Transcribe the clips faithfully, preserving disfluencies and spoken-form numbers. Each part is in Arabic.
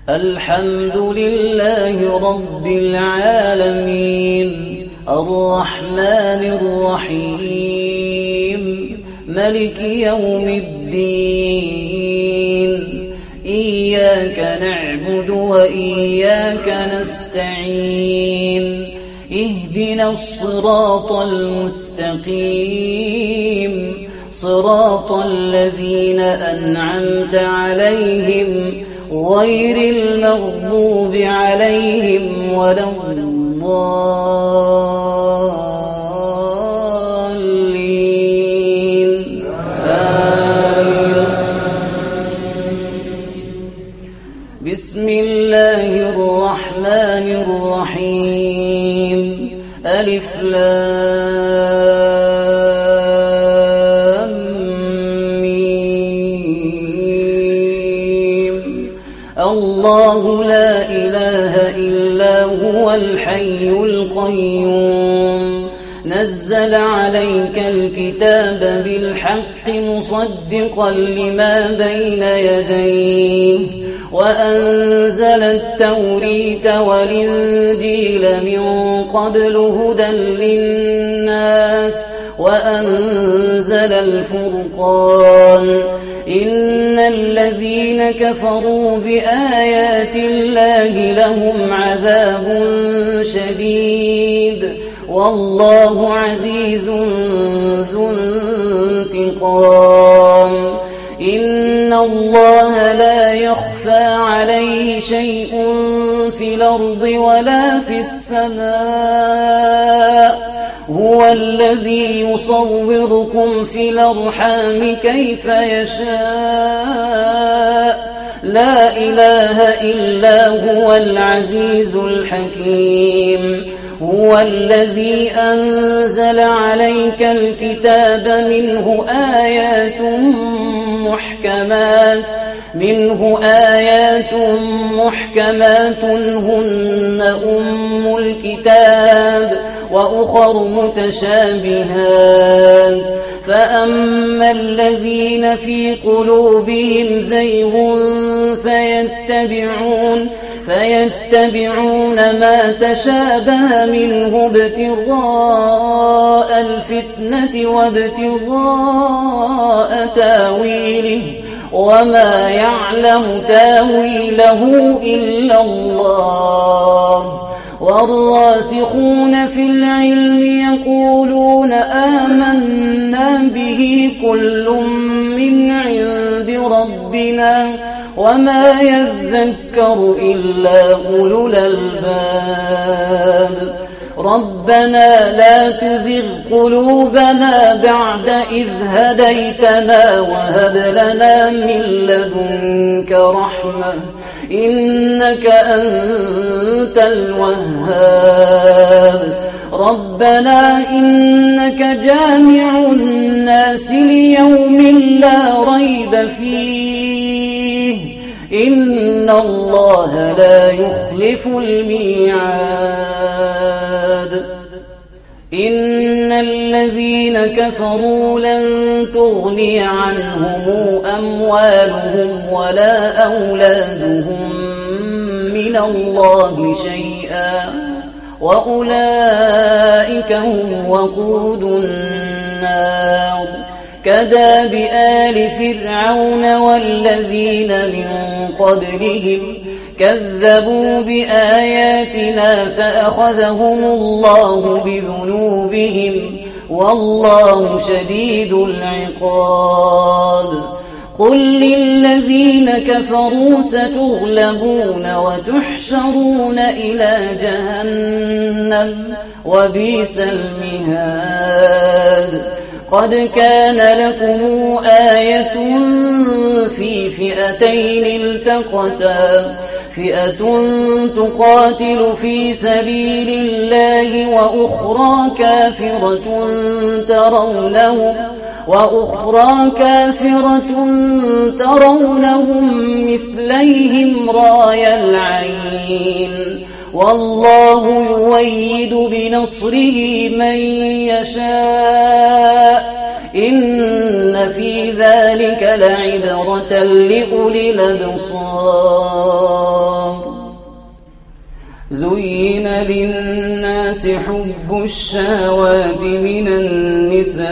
الحمد لله رب العالمين الرحمن الرحيم ملك يوم الدين إياك نعبد وإياك نستعين اهدنا الصراط المستقيم صراط الذين أنعمت عليهم غير المغضوب عليهم ولا الضالين آمين. بسم الله الرحمن الرحيم ألف لام ميم الله لا إله إلا هو الحي القيوم نزل عليك الكتاب بالحق مصدقا لما بين يديه وأنزل التوريت والإنجيل من قبل هدى للناس وأنزل الفرقان إن الذين كفروا بآيات الله لهم عذاب شديد والله عزيز ذو انتقام إن الله لا يخفى عليه شيء في الأرض ولا في السماء هو الذي يصوركم في الأرحام كيف يشاء لا إله إلا هو العزيز الحكيم هو الذي أنزل عليك الكتاب منه آيات محكمات منه آيات محكمات هن أم الكتاب وأخر متشابهات فأما الذين في قلوبهم زيغ فيتبعون فيتبعون ما تشابه منه ابتغاء الفتنة وابتغاء تاويله وما يعلم تاويله إلا الله والراسخون في العلم يقولون آمنا به كل من عند ربنا وما يذكر إلا أولو الألباب ربنا لا تزغ قلوبنا بعد إذ هديتنا وهب لنا من لدنك رحمة إنك أنت الوهاب ربنا إنك جامع الناس ليوم لا ريب فيه إن الله لا يخلف الميعاد إن الذين كفروا لن تغني عنهم أموالهم ولا أولادهم من الله شيئا وأولئك هم وقود النار كداب آل فرعون والذين من قبلهم كذبوا بآياتنا فأخذهم الله بذنوبهم والله شديد العقاب قل للذين كفروا ستغلبون وتحشرون إلى جهنم وبئس المهاد قد كان لكم آية في فئتين التقتا فئة تقاتل في سبيل الله وأخرى كافرة ترونهم وأخرى كافرة ترونهم مثليهم راي العين والله يؤيد بنصره من يشاء إن في ذلك لعبرة لأولي الأبصار. الناس حب الشهوات من النساء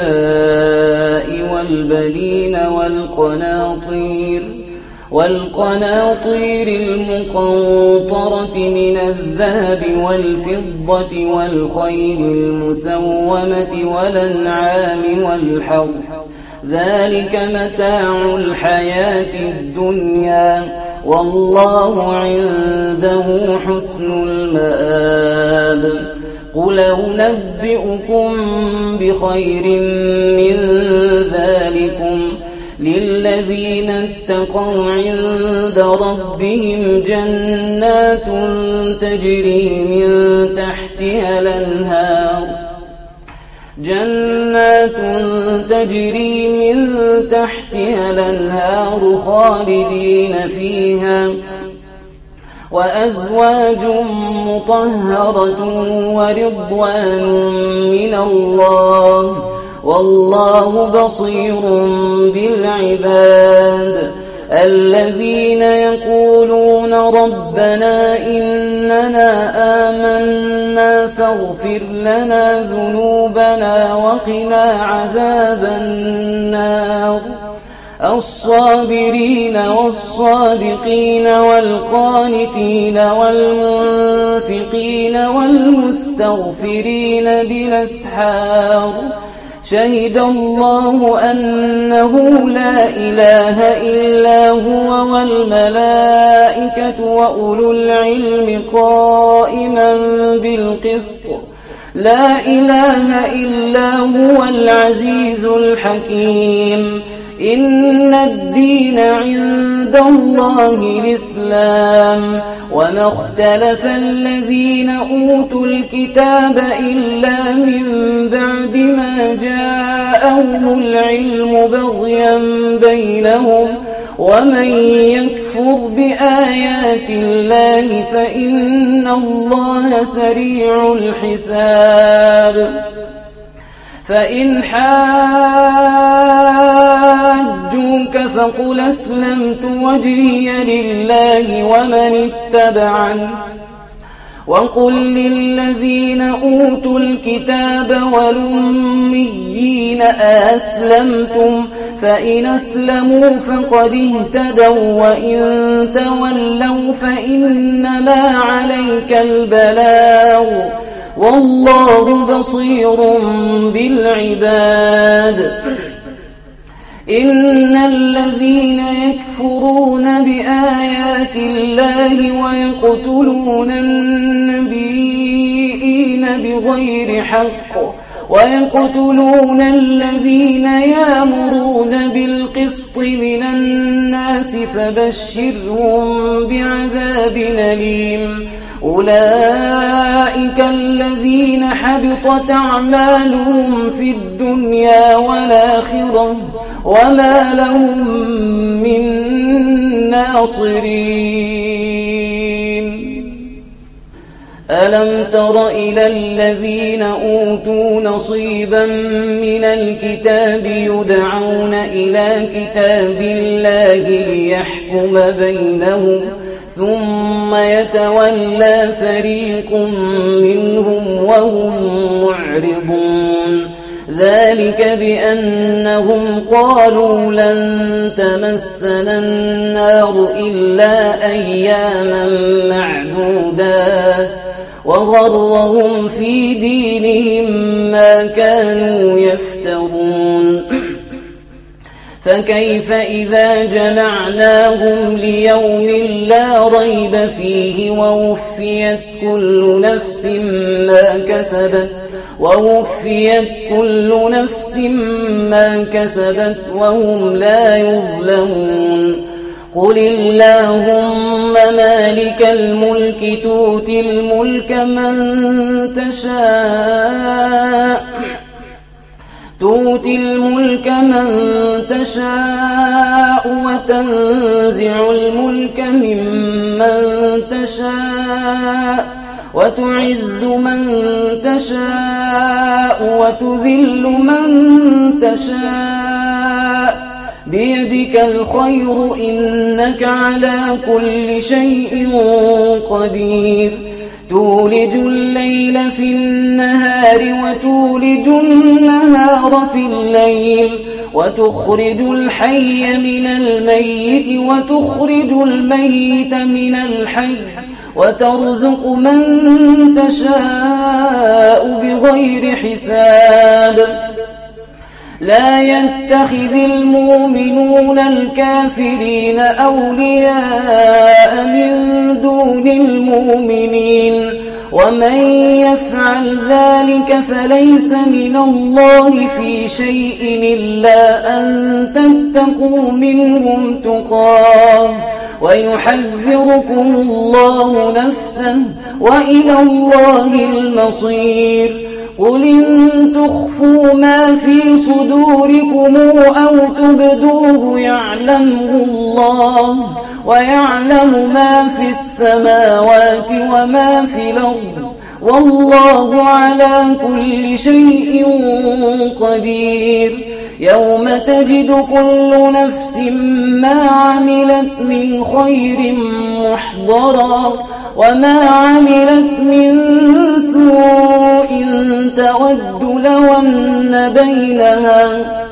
والبنين والقناطير والقناطير المقنطرة من الذهب والفضة والخيل المسومة والأنعام والحرث ذلك متاع الحياة الدنيا والله عنده حسن المآب. قل أنبئكم بخير من ذلكم للذين اتقوا عند ربهم جنات تجري من تحتها الأنهار جنات تجري من تحتها الأنهار خالدين فيها وأزواج مطهرة ورضوان من الله والله بصير بالعباد. الذين يقولون ربنا إننا آمنا فاغفر لنا ذنوبنا وقنا عذاب النار الصابرين والصادقين والقانتين والمنفقين والمستغفرين بالأسحار شهد الله أنه لا إله إلا هو والملائكة وأولو العلم قائما بالقسط لا إله إلا هو العزيز الحكيم. إن الدين عند الله الإسلام وما اختلف الذين أوتوا الكتاب إلا من بعد ما جاءهم العلم بغيا بينهم ومن يكفر بآيات الله فإن الله سريع الحساب. فإن حاجوك فقل أسلمت وجهي لله ومن اتبعني وقل للذين أوتوا الكتاب والأميين أسلمتم فإن أسلموا فقد اهتدوا وإن تولوا فإنما عليك البلاغ والله بصير بالعباد. إن الذين يكفرون بآيات الله ويقتلون النبيين بغير حق ويقتلون الذين يأمرون بالقسط من الناس فبشرهم بعذاب أليم. أولئك الذين حبطت أعمالهم في الدنيا والآخرة وما لهم من ناصرين. ألم تر إلى الذين أوتوا نصيبا من الكتاب يدعون إلى كتاب الله ليحكم بينهم ثم يتولى فريق منهم وهم معرضون ذلك بأنهم قالوا لن تمسنا النار إلا أياما معدودات وغرهم في دينهم ما كانوا يفترون. فكيف إذا جمعناهم ليوم لا ريب فيه ووفيت كل نفس ما كسبت ووفيت كل نفس ما كسبت وهم لا يظلمون. قل اللهم مالك الملك تؤتي الملك من تشاء تؤتي الملك من تشاء وتنزع الملك ممن تشاء وتعز من تشاء وتذل من تشاء بيدك الخير إنك على كل شيء قدير. تولج الليل في النهار وتولج النهار في الليل وتخرج الحي من الميت وتخرج الميت من الحي وترزق من تشاء بغير حساب لا يتخذ المؤمنون الكافرين أولياء من دون المؤمنين ومن يفعل ذلك فليس من الله في شيء إلا أن تتقوا منهم تقاه ويحذركم الله نفسه وإلى الله المصير قل إن تخفوا ما في صدوركم أو تبدوه يعلمه الله ويعلم ما في السماوات وما في الأرض والله على كل شيء قدير يوم تجد كل نفس ما عملت من خير محضرا وما عملت من سوء تود لو أن بينها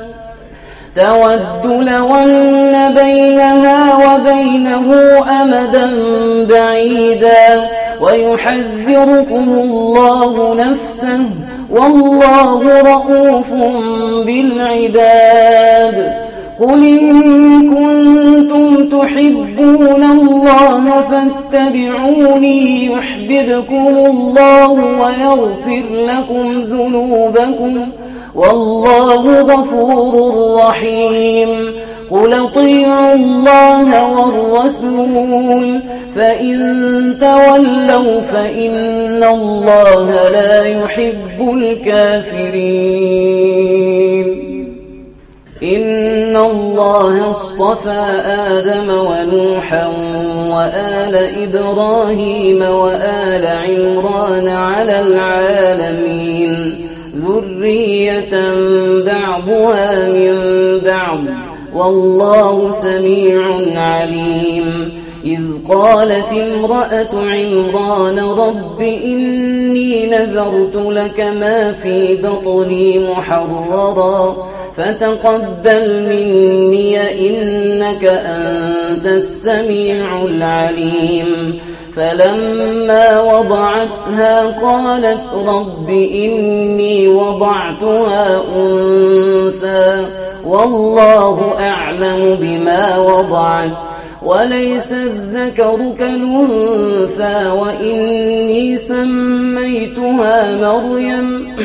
تود لو أن بينها وبينه أمدا بعيدا ويحذركم الله نفسه والله رؤوف بالعباد قل إن كنتم تحبون الله فاتبعوني يحببكم الله ويغفر لكم ذنوبكم والله غفور رحيم قل اطيعوا الله والرسول فإن تولوا فإن الله لا يحب الكافرين إن الله اصطفى آدم ونوحا وآل إبراهيم وآل عمران على العالمين ذرية بعضها من بعض والله سميع عليم إذ قالت امرأة عمران رب إني نذرت لك ما في بطني محررا فتقبل مني إنك أنت السميع العليم فلما وضعتها قالت رب إني وضعتها أنثى والله أعلم بما وضعت وليس الذكر كالأنثى وإني سميتها مريم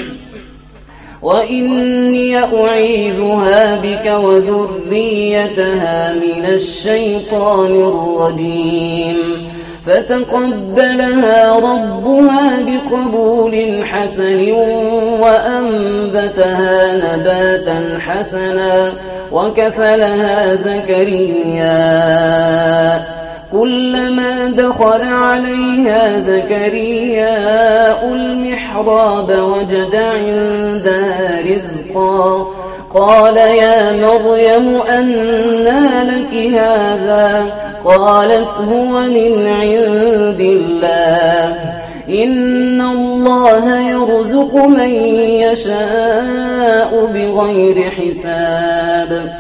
وإني أعيذها بك وذريتها من الشيطان الرجيم فتقبلها ربها بقبول حسن وأنبتها نباتا حسنا وكفلها زكريا كلما دخل عليها زكريا المحراب وجد عندها رزقا قال يا مريم أنى لك هذا قالت هو من عند الله إن الله يرزق من يشاء بغير حساب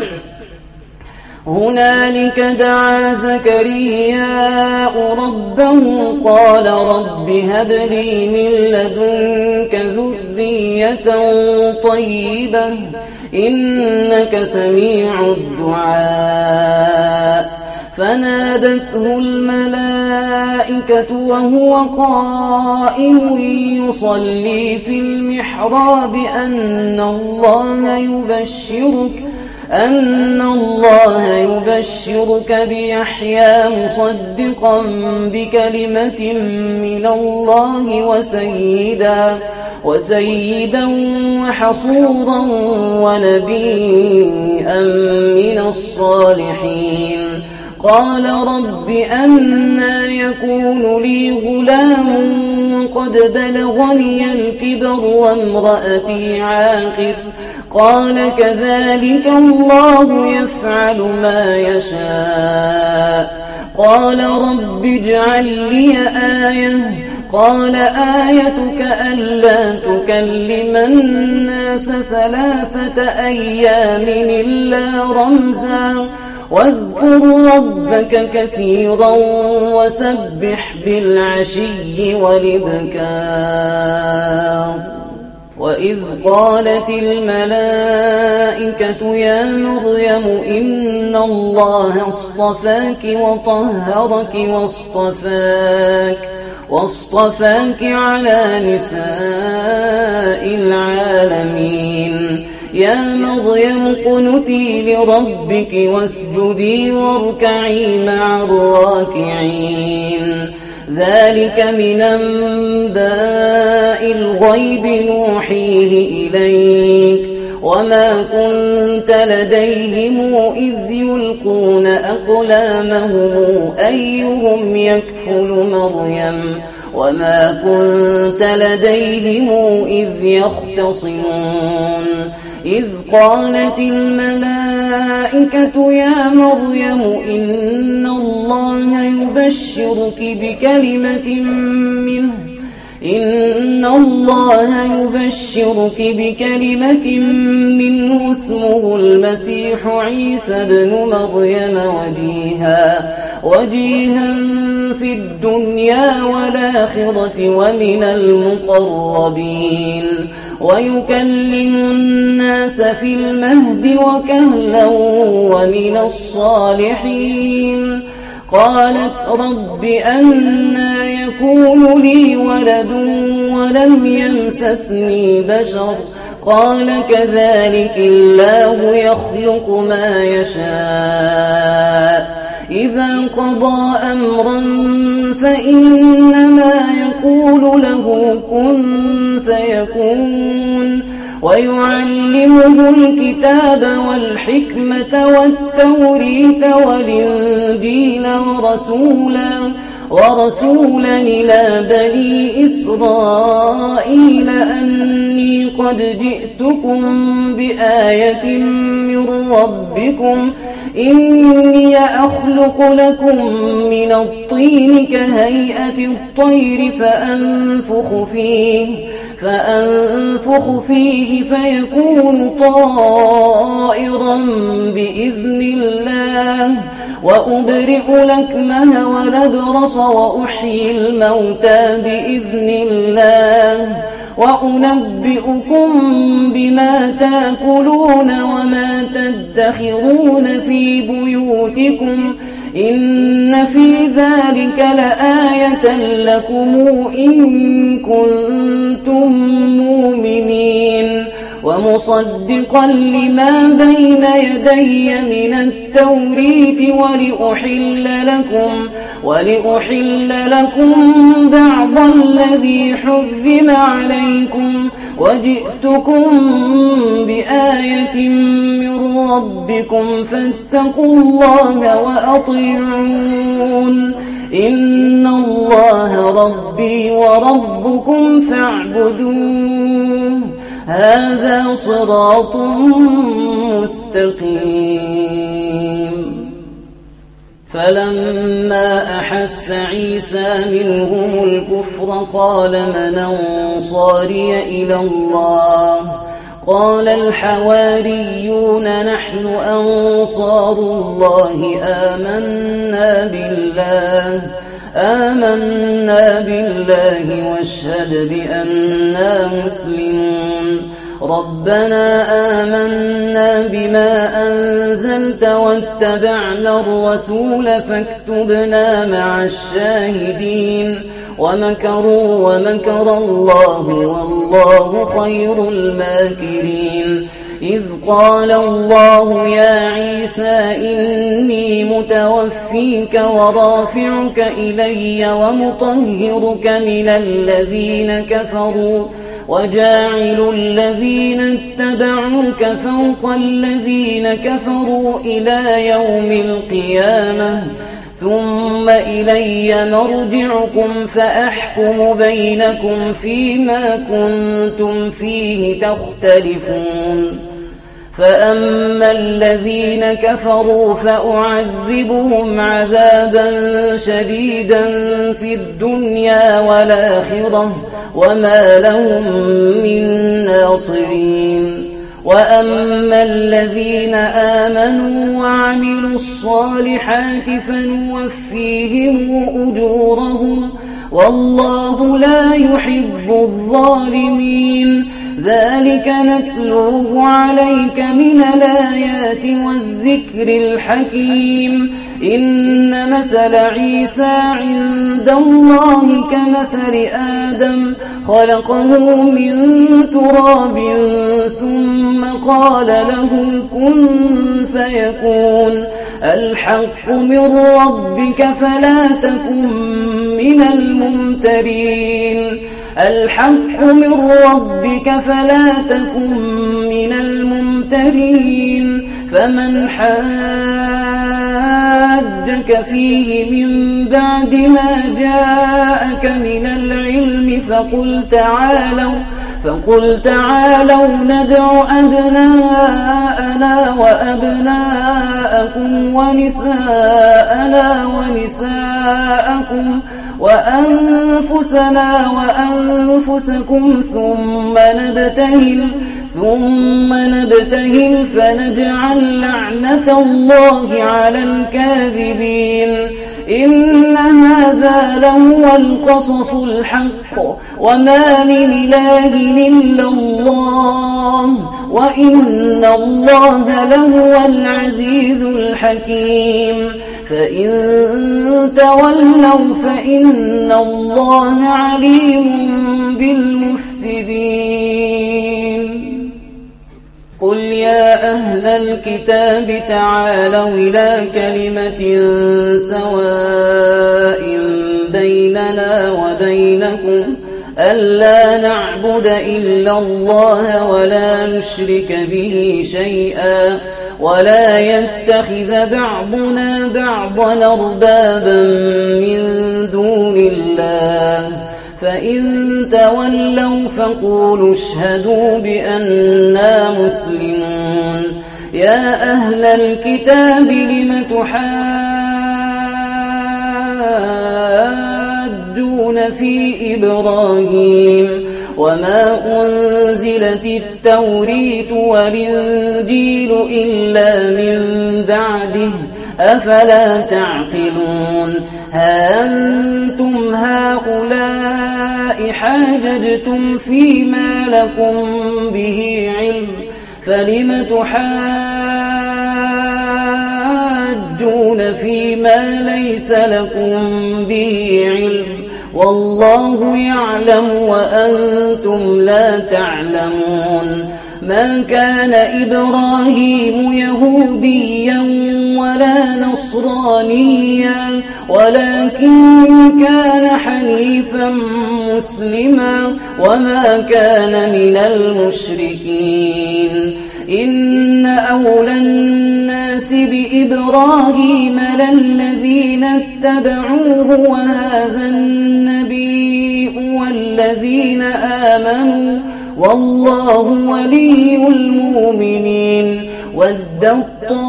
هنالك دعا زكرياء ربه قال رب هب لي من لدنك ذرية طيبة إنك سميع الدعاء فنادته الملائكة وهو قائم يصلي في المحراب أن الله يبشرك أن الله يبشرك بيحيى مصدقا بكلمة من الله وسيدا وسيدا وحصورا ونبيا من الصالحين قال رب أنى يكون لي غلام قد بلغني الكبر وامرأتي عاقر قال كذلك الله يفعل ما يشاء قال رب اجعل لي آية قال آيتك ألا تكلم الناس ثلاثة أيام إلا رمزا واذكر ربك كثيرا وسبح بالعشي والإبكار. وإذ قالت الملائكة يا مريم إن الله اصطفاك وطهرك واصطفاك واصطفاك على نساء العالمين يا مريم اقنتي لربك واسجدي واركعي مع الراكعين. ذلك من أنباء الغيب نوحيه إليك وما كنت لديهم إذ يلقون أقلامهم أيهم يكفل مريم وما كنت لديهم إذ يختصمون. إذ قالت الملائكة يا مريم إن الله يبشرك بكلمة منه إن الله يبشرك بكلمة منه اسمه المسيح عيسى ابن مريم وجيها وجيها في الدنيا والآخرة ومن المقربين ويكلم الناس في المهد وكهلا ومن الصالحين. قالت رب أنى يكون لي ولد ولم يمسسني بشر قال كذلك الله يخلق ما يشاء إذا قضى أمرا فإنما يقول له كن فيكون. ويعلمه الكتاب والحكمة والتوريث والإنجيل ورسولا ورسولا إلى بني إسرائيل أني قد جئتكم بآية من ربكم إني أخلق لكم من الطين كهيئة الطير فأنفخ فيه فأنفخ فيه فيكون طائرا بإذن الله وأبرئ الأكمه والأبرص وأحيي الموتى بإذن الله وأنبئكم بما تأكلون وما تدخرون في بيوتكم إن في ذلك لآية لكم إن كنتم مؤمنين. ومصدقا لما بين يدي من التوريث ولأحل لكم ولأحل لكم بعض الذي حرم عليكم وجئتكم بآية من ربكم فاتقوا الله وأطيعون إن الله ربي وربكم فاعبدوه هذا صراط مستقيم. فلما أحس عيسى منهم الكفر قال من أنصاري إلى الله قال الحواريون نحن أنصار الله آمنا بالله آمنا بالله واشهد بأننا مسلمون. ربنا آمنا بما أنزلت واتبعنا الرسول فاكتبنا مع الشاهدين. ومكروا ومكر الله والله خير الماكرين. إذ قال الله يا عيسى إني متوفيك ورافعك إلي ومطهرك من الذين كفروا وجاعل الذين اتبعوك فوق الذين كفروا إلى يوم القيامة ثم إلي مرجعكم فأحكم بينكم فيما كنتم فيه تختلفون. فأما الذين كفروا فأعذبهم عذابا شديدا في الدنيا والآخرة وما لهم من ناصرين. وأما الذين آمنوا وعملوا الصالحات فنوفيهم أجورهم والله لا يحب الظالمين. ذلك نتلوه عليك من الآيات والذكر الحكيم. إن مثل عيسى عند الله كمثل آدم خلقه من تراب ثم قال له كن فيكون. الحق من ربك فلا تكن من الممترين. الحق من ربك فلا تكن من الممترين. فمن حاجك فيه من بعد ما جاءك من العلم فقل تعالوا فقل تعالوا ندع أبناءنا وأبناءكم ونساءنا ونساءكم وأنفسنا وأنفسكم ثم نبتهل ثم نبتهل فنجعل لعنة الله على الكاذبين. إن هذا لهو القصص الحق وما من إله إلا الله وإن الله لهو العزيز الحكيم. فإن تولوا فإن الله عليم بالمفسدين. قل يا أهل الكتاب تعالوا إلى كلمة سواء بيننا وبينكم ألا نعبد إلا الله ولا نشرك به شيئا ولا يتخذ بعضنا بعضا أربابا من دون الله. فإن تولوا فقولوا اشهدوا بأننا مسلمون. يا أهل الكتاب لم تحاجون في إبراهيم وما أنزلت التوريت والإنجيل إلا من بعده أفلا تعقلون. ها أنتم هؤلاء حاججتم فيما لكم به علم فلم تحاجون فيما ليس لكم به علم والله يعلم وأنتم لا تعلمون. ما كان إبراهيم يهوديا ولا نصرانيا ولكن كان حنيفا مسلما وما كان من المشركين. إن أولى الناس بإبراهيم للذين اتبعوه وهذا النبي والذين آمنوا والله ولي المؤمنين. ودت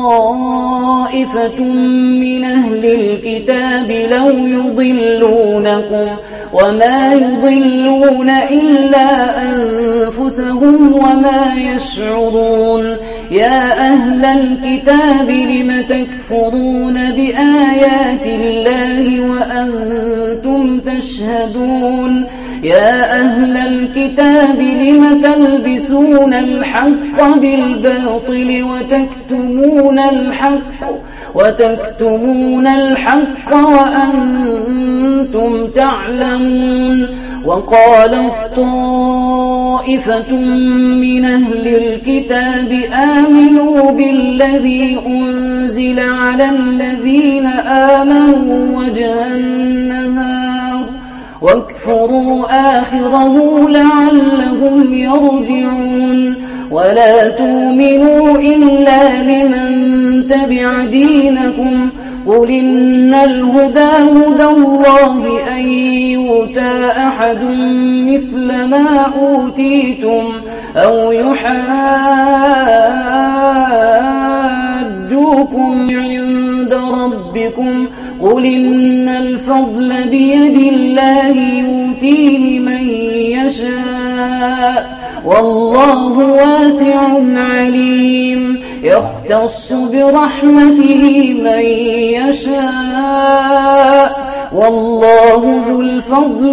طائفة من أهل الكتاب لو يضلونكم وما يضلون إلا أنفسهم وما يشعرون. يا أهل الكتاب لم تكفرون بآيات الله وأنتم تشهدون. يا أهل الكتاب لم تلبسون الحق بالباطل وتكتمون الحق وتكتمون الحق وأنتم تعلمون. وقالت طائفة من أهل الكتاب آمنوا بالذي أنزل على الذين آمنوا وجه النهار واكفروا آخره لعلهم يرجعون. ولا تؤمنوا إلا لمن تبع دينكم قل إن الهدى هدى الله أن يؤتى أحد مثل ما أوتيتم أو يحاجوكم عند ربكم قل إن الفضل بيد الله يؤتيه من يشاء والله واسع عليم يختص برحمته من يشاء والله ذو الفضل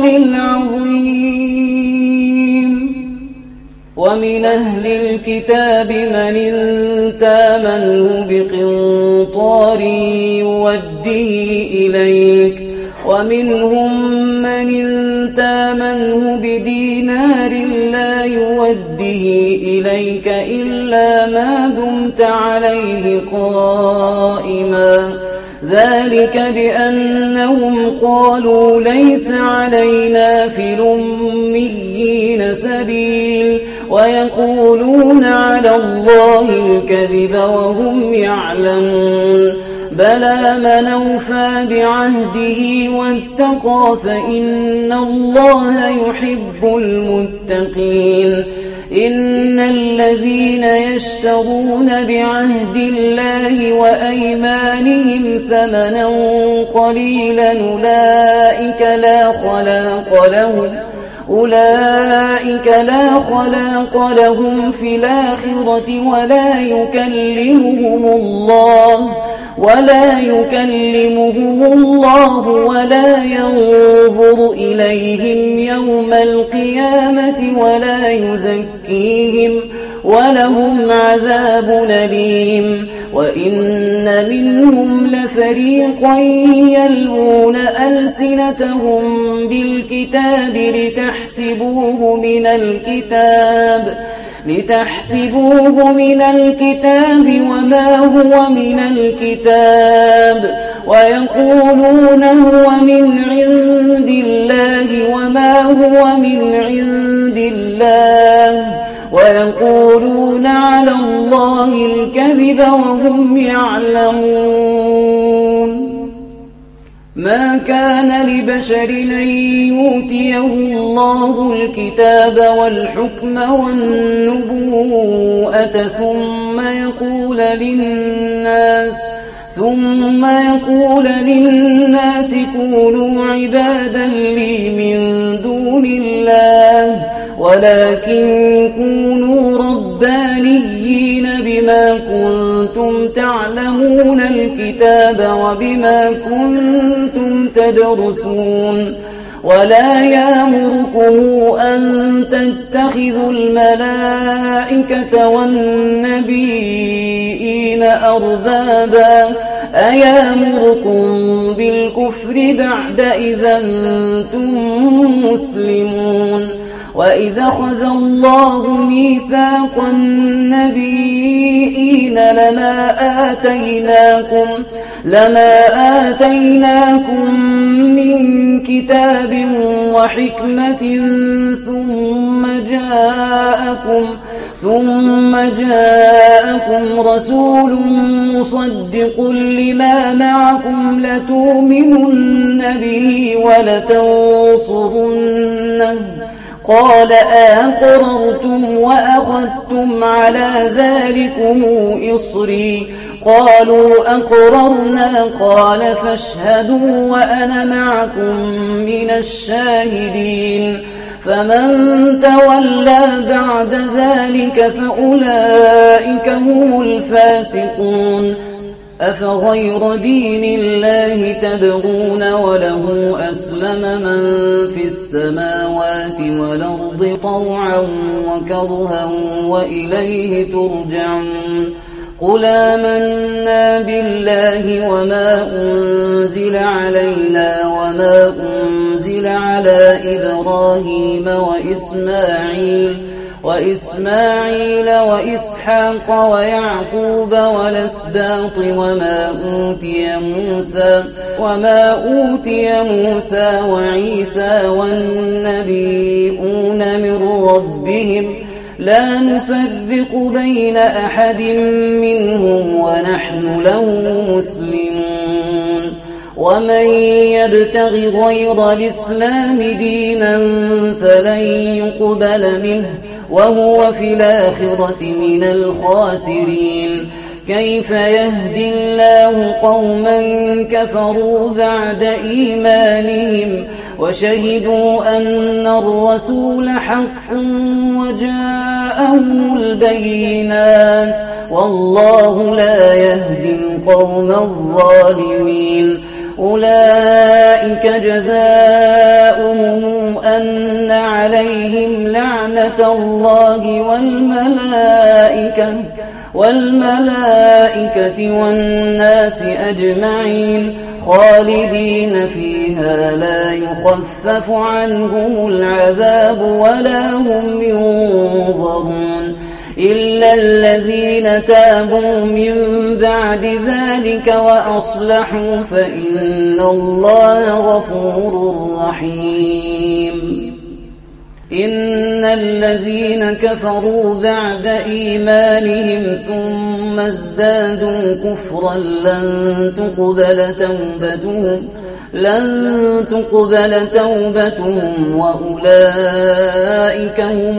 العظيم ومن أهل الكتاب من إن تامنه بقنطار يوده إليك ومنهم من إن تامنه بدينار لا يوده إليك إلا ما دمت عليه قائما ذلك بأنهم قالوا ليس علينا في الأميين سبيل ويقولون على الله الكذب وهم يعلمون بلى من أوفى بعهده واتقى فإن الله يحب المتقين إن الذين يشترون بعهد الله وأيمانهم ثمنا قليلا أولئك لا خلاق لهم أولئك لا خلاق لهم في الآخرة ولا يكلمهم الله ولا يكلمهم الله ولا ينظر إليهم يوم القيامة ولا يزكيهم ولهم عذاب أليم وإن منهم لفريقا يلوون ألسنتهم بالكتاب لتحسبوه من الكتاب لتحسبوه من الكتاب وما هو من الكتاب ويقولون هو من عند الله وما هو من عند الله ويقولون على الله الكذب وهم يعلمون ما كان لبشر أن يؤتيه الله الكتاب والحكم والنبوءة ثم يقول للناس ثم يقول للناس كونوا عبادا لي من دون الله ولكن كونوا ربانيين بما كنتم تعلمون الكتاب وبما كنتم تدرسون ولا يأمركم أن تتخذوا الملائكة والنبيين أربابا أيامركم بالكفر بعد إذا أنتم مسلمون وإذا أخذ الله ميثاق النبيين لما آتيناكم لما آتيناكم من كتاب وحكمة ثم جاءكم ثم جاءكم رسول مصدق لما معكم لتؤمنن به ولتنصرنه قال أأقررتم وأخذتم على ذلكم إصري قالوا أقررنا قال فاشهدوا وأنا معكم من الشاهدين فمن تولى بعد ذلك فأولئك هم الفاسقون أفغير دين الله تبغون وله أسلم من في السماوات والأرض طوعا وكرها وإليه ترجعون قل آمنا بالله وما أنزل علينا وما أنزل على إبراهيم وإسماعيل وإسماعيل وإسحاق ويعقوب والأسباط وما أوتي موسى وما أوتي موسى وعيسى والنبيون من ربهم لا نفرق بين أحد منهم ونحن له مسلمون ومن يبتغ غير الإسلام دينا فلن يقبل منه وهو في الآخرة من الخاسرين. كيف يهدي الله قوما كفروا بعد إيمانهم وشهدوا أن الرسول حق وجاءهم البينات والله لا يهدي القوم الظالمين. أولئك جزاؤهم أن عليهم لعنة الله والملائكة والملائكة والناس أجمعين خالدين فيها لا يخفف عنهم العذاب ولا هم ينظرون إلا الذين تابوا من بعد ذلك وأصلحوا فإن الله غفور رحيم. إن الذين كفروا بعد إيمانهم ثم ازدادوا كفرا لن تقبل توبتهم لن تقبل توبتهم وأولئك هم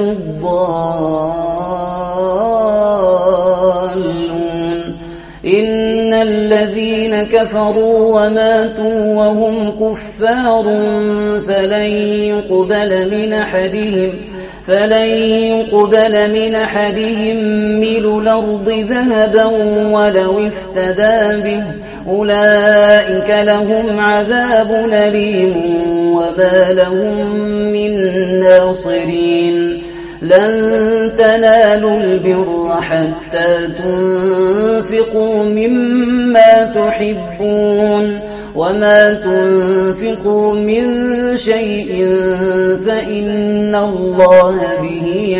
الضالون. إن الذين كفروا وماتوا وهم كفار فلن يقبل من أحدهم فلن يقبل من أحدهم ملء الأرض ذهبا ولو افتدى به أولئك لهم عذاب أليم وما لهم من ناصرين. لن تنالوا البر حتى تنفقوا مما تحبون وما تنفقوا من شيء فإن الله به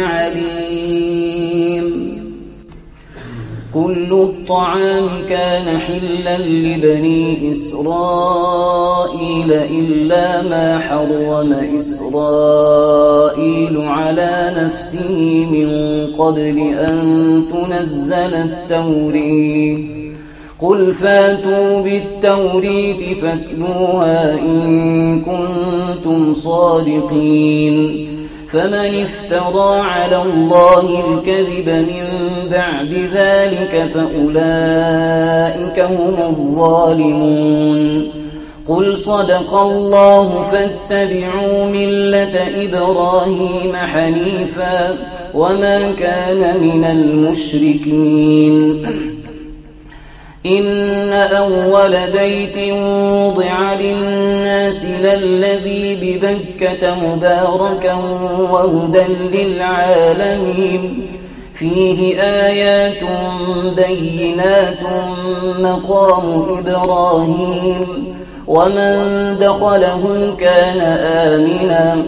عليم. كل الطعام كان حلا لبني إسرائيل إلا ما حرم إسرائيل على نفسه من قبل أن تنزل التورية. قل فاتوا بالتورية فاتلوها إن كنتم صادقين. فمن افترى على الله الكذب من بعد ذلك فأولئك هم الظالمون. قل صدق الله فاتبعوا ملة إبراهيم حنيفا وما كان من المشركين. إن أول بيت وضع للناس للذي ببكة مباركا وهدى للعالمين فيه آيات بينات مقام إبراهيم ومن دخله كان آمنا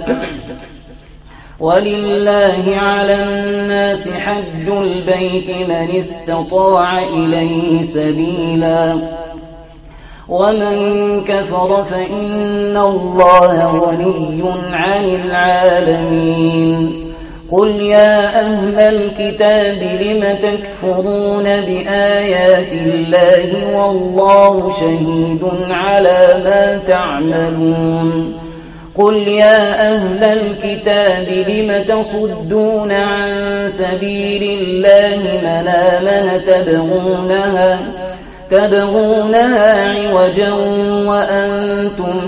ولله على الناس حج البيت من استطاع إليه سبيلا ومن كفر فإن الله غني عن العالمين. قل يا أهل الكتاب لم تكفرون بآيات الله والله شهيد على ما تعملون. قل يا أهل الكتاب لم تصدون عن سبيل الله من آمن تبغونها تبغونها عوجا وأنتم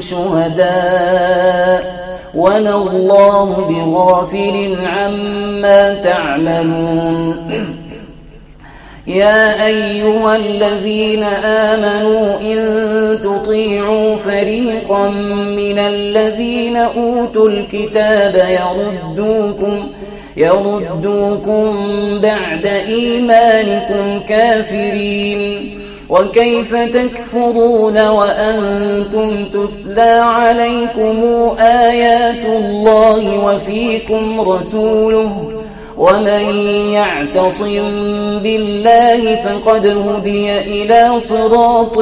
شهداء وما الله بغافل عما تعملون. يا أيها الذين آمنوا إن تطيعوا فريقا من الذين أوتوا الكتاب يردوكم يردوكم بعد إيمانكم كافرين وكيف تكفرون وأنتم تتلى عليكم آيات الله وفيكم رسوله ومن يعتصم بالله فقد هدي إلى صراط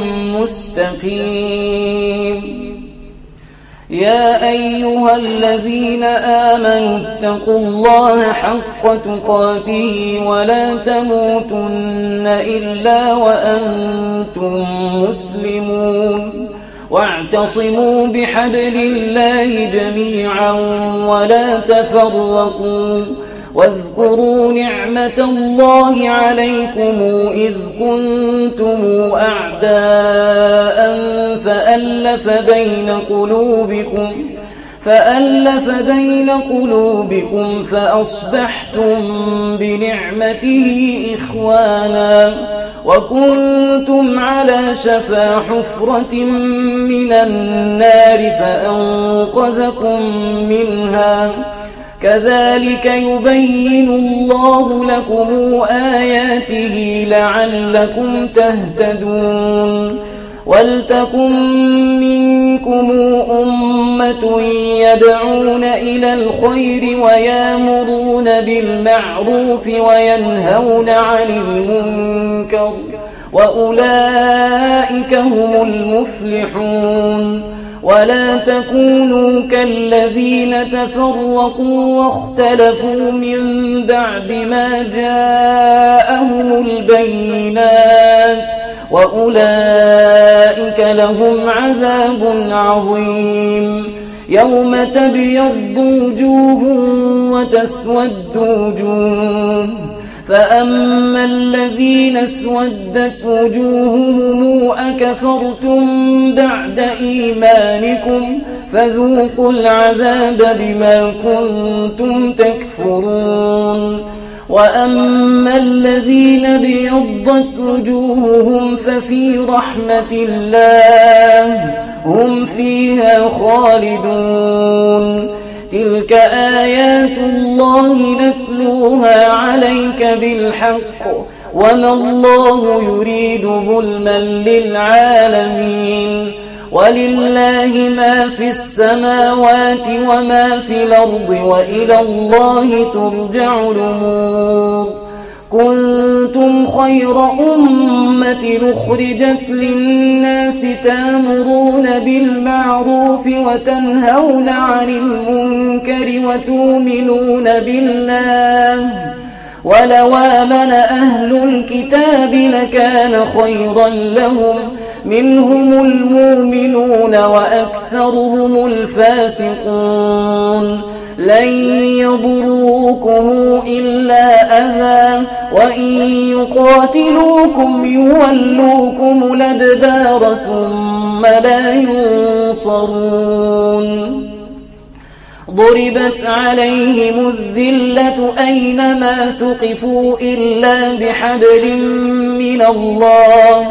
مستقيم. يا أيها الذين آمنوا اتقوا الله حق تقاته ولا تموتن إلا وأنتم مسلمون واعتصموا بحبل الله جميعا ولا تفرقوا واذكروا نعمة الله عليكم إذ كنتم أعداء فألف بين قلوبكم فألف بين قلوبكم فأصبحتم بنعمته إخوانا وكنتم على شفا حفرة من النار فأنقذكم منها كذلك يبين الله لكم آياته لعلكم تهتدون ولتكن منكم أمة يدعون إلى الخير ويامرون بالمعروف وينهون عن المنكر وأولئك هم المفلحون ولا تكونوا كالذين تفرقوا واختلفوا من بعد ما جاءهم البينات وأولئك لهم عذاب عظيم يوم تبيض وجوه وتسود وجوه فأما الذين اسودت وجوههم أكفرتم بعد إيمانكم فذوقوا العذاب بما كنتم تكفرون وأما الذين بيضت وجوههم ففي رحمة الله هم فيها خالدون تلك آيات الله نتلوها عليك بالحق وما الله يريد ظلما للعالمين ولله ما في السماوات وما في الأرض وإلى الله ترجع الأمور كنتم خير أمة أخرجت للناس تأمرون بالمعروف وتنهون عن المنكر وتؤمنون بالله ولو آمن أهل الكتاب لكان خيرا لهم منهم المؤمنون وأكثرهم الفاسقون لن يضروكم إلا أذى وإن يقاتلوكم يولوكم الأدبار ثم لا ينصرون ضربت عليهم الذلة أينما ثقفوا إلا بحبل من الله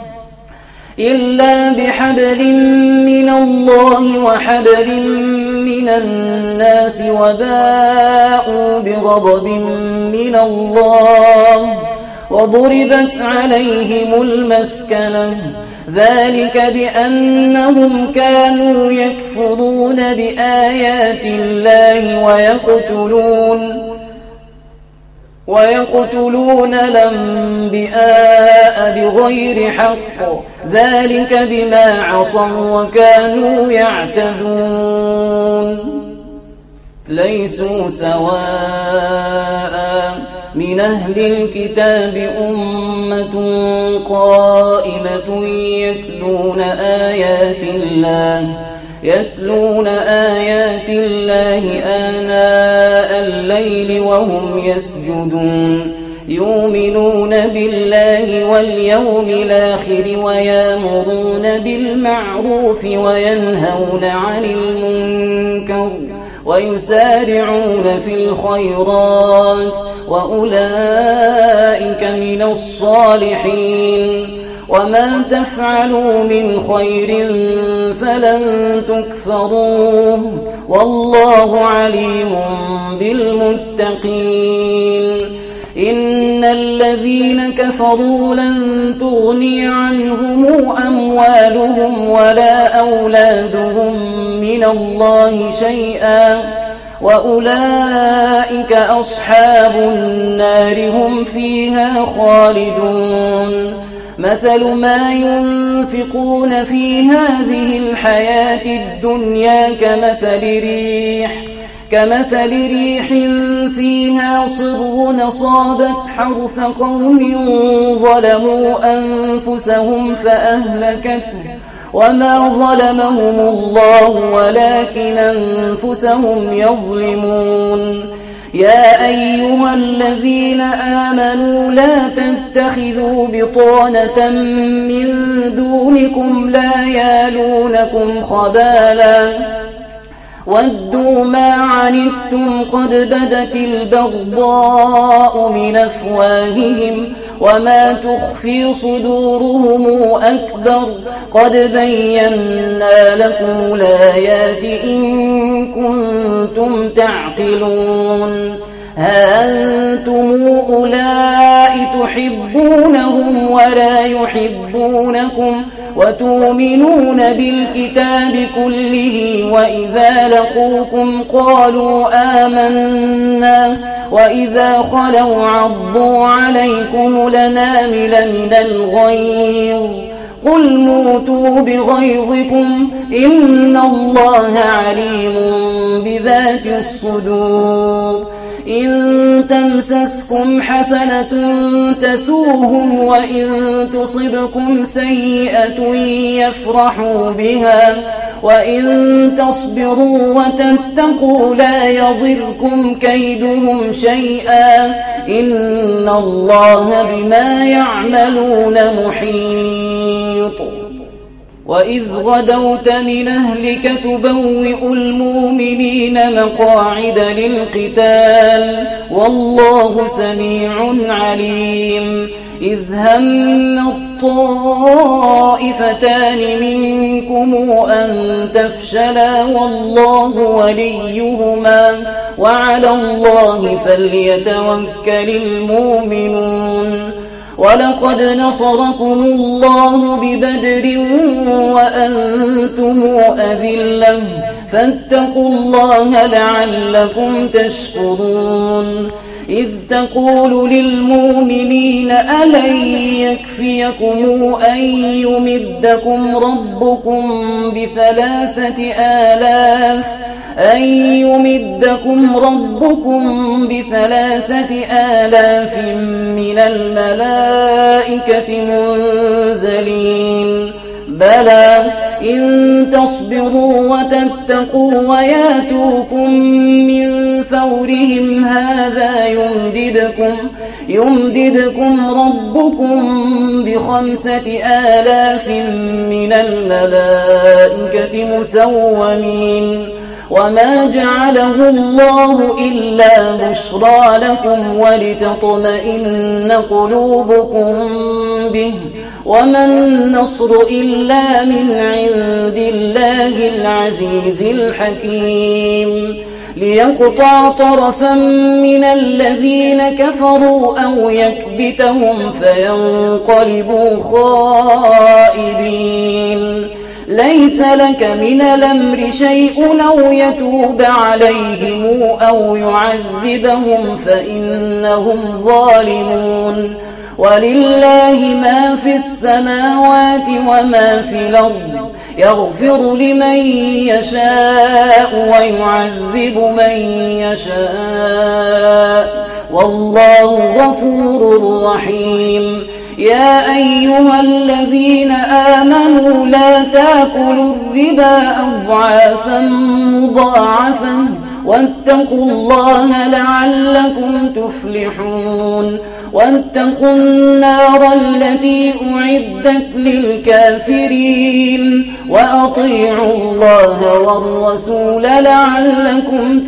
إلا بحبل من الله وحبل من الناس وباءوا بغضب من الله وضربت عليهم المسكنة ذلك بأنهم كانوا يكفرون بآيات الله ويقتلون ويقتلون الأنبياء بغير حق ذلك بما عصوا وكانوا يعتدون ليسوا سواء من أهل الكتاب أمة قائمة يتلون آيات الله يتلون آيات الله آناء الليل وهم يسجدون يؤمنون بالله واليوم الآخر ويامرون بالمعروف وينهون عن المنكر ويسارعون في الخيرات وأولئك من الصالحين وما تفعلوا من خير فلن تكفروه والله عليم بالمتقين إن الذين كفروا لن تغني عنهم أموالهم ولا أولادهم من الله شيئا وأولئك أصحاب النار هم فيها خالدون مثل ما ينفقون في هذه الحياة الدنيا كمثل ريح كمثل ريح فيها صر أصابت حرث قوم ظلموا أنفسهم فأهلكته وما ظلمهم الله ولكن أنفسهم يظلمون يا أيها الذين آمنوا لا تتخذوا بطانة من دونكم لا يالونكم خبالا ودوا ما عنتم قد بدت البغضاء من أفواههم وما تخفي صدورهم أكبر قد بينا لكم الآيات إن كنتم تعقلون ها أنتم أولئك تحبونهم ولا يحبونكم وتؤمنون بالكتاب كله وإذا لقوكم قالوا آمنا وإذا خلوا عضوا عليكم الأنامل من الغيظ قل موتوا بغيظكم إن الله عليم بذات الصدور إن تمسسكم حسنة تسوهم وإن تصبكم سيئة يفرحوا بها وإن تصبروا وتتقوا لا يضركم كيدهم شيئا إن الله بما يعملون محيط وإذ غدوت من أهلك تبوئ المؤمنين مقاعد للقتال والله سميع عليم إذ هم الطائفتان منكم أن تفشلا والله وليهما وعلى الله فليتوكل المؤمنون ولقد نصركم الله ببدر وأنتم أذلة فاتقوا الله لعلكم تشكرون إذ تقول للمؤمنين ألن يكفيكم أن يمدكم ربكم بثلاثة آلاف أن يمدكم ربكم بثلاثة آلاف من الملائكة منزلين بلى إن تصبروا وتتقوا وياتوكم من فورهم هذا يمددكم يمددكم ربكم بخمسة آلاف من الملائكة مسومين وما جعله الله إلا بشرى لكم ولتطمئن قلوبكم به وما النصر إلا من عند الله العزيز الحكيم ليقطع طرفا من الذين كفروا أو يكبتهم فينقلبوا خائبين ليس لك من الأمر شيء أو يتوب عليهم أو يعذبهم فإنهم ظالمون ولله ما في السماوات وما في الأرض يغفر لمن يشاء ويعذب من يشاء والله غفور رحيم يا أيها الذين آمنوا لا تأكلوا الربا أضعافا مضاعفا واتقوا الله لعلكم تفلحون واتقوا النار التي أعدت للكافرين وأطيعوا الله والرسول لعلكم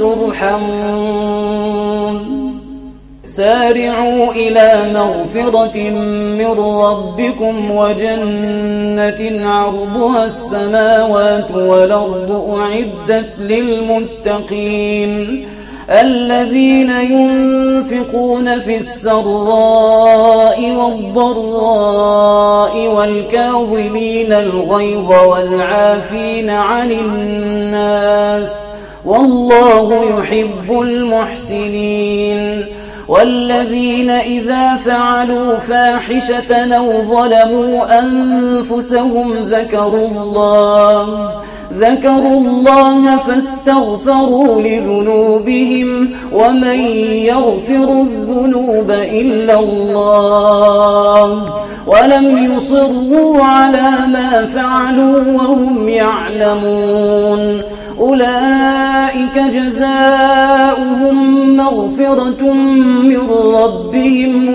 ترحمون سارعوا إلى مغفرة من ربكم وجنة عرضها السماوات والأرض أعدت للمتقين الذين ينفقون في السراء والضراء والكاظمين الغيظ والعافين عن الناس والله يحب المحسنين والذين إذا فعلوا فاحشة أو ظلموا أنفسهم ذكروا الله ذكروا الله فاستغفروا لذنوبهم ومن يغفر الذنوب إلا الله ولم يصروا على ما فعلوا وهم يعلمون أولئك أولئك جزاؤهم مغفرة من ربهم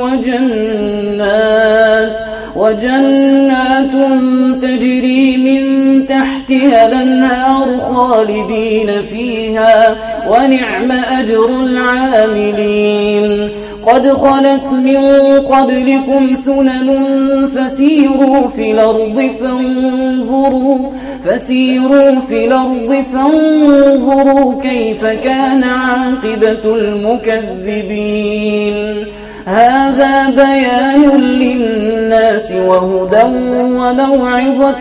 وجنات وجنات تجري من تحتها الأنهار خالدين فيها ونعم أجر العاملين. قد خلت من قبلكم سنن فسيروا في الأرض فانظروا فسيروا في الأرض فانظروا كيف كان عاقبة المكذبين. هذا بيان للناس وهدى وموعظة